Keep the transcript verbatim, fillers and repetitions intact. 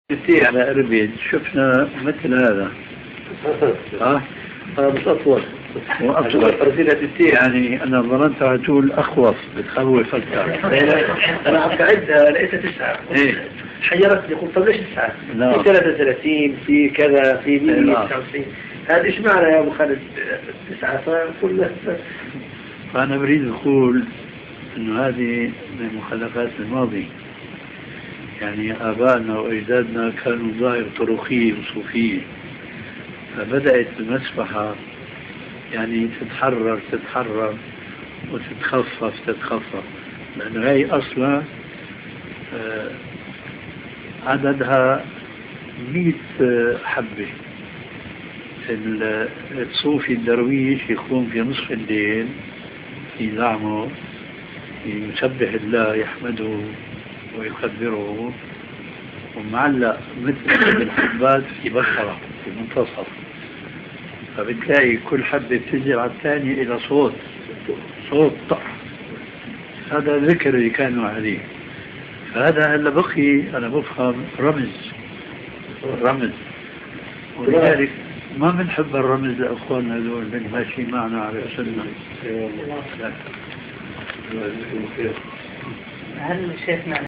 التي على أربيد شفنا مثل هذا. ها هذا بس أطول وأطول أرسلة التي، يعني أنا ظننت هتقول أخوف بتخوف أكثر. أنا عم بعدها لقيتها تسعة. إيه حيرتني قلت طب ليش تسعة؟ لا. في ثلاثة وثلاثين في كذا في مية وتسعة وتسعين، هذا إيش معنى يا أبو خالد تسعة؟ فقل فأنا بريد أقول إنه هذه من مخلفات الماضي. يعني آبائنا وأجدادنا كانوا ظاهر طرقية وصوفية، فبدأت المسبحة يعني تتحرر تتحرر وتتخفف تتخفف، لأن هي أصلا آه عددها مئة حبة. الصوفي الدرويش يكون في نصف الليل في زعمه يسبح الله يحمده ويكبره، ومعلق مثل الحبات في بشرة في منتصف، فبتلاقي كل حبة بتنزل على الثانية إلى صوت صوت طق. هذا ذكر اللي كانوا عليه. فهذا هلا بقي أنا بفهم رمز رمز، ولذلك ما بنحب الرمز لأخواننا هذول اللي ماشي معنا على السنة. هل شيخنا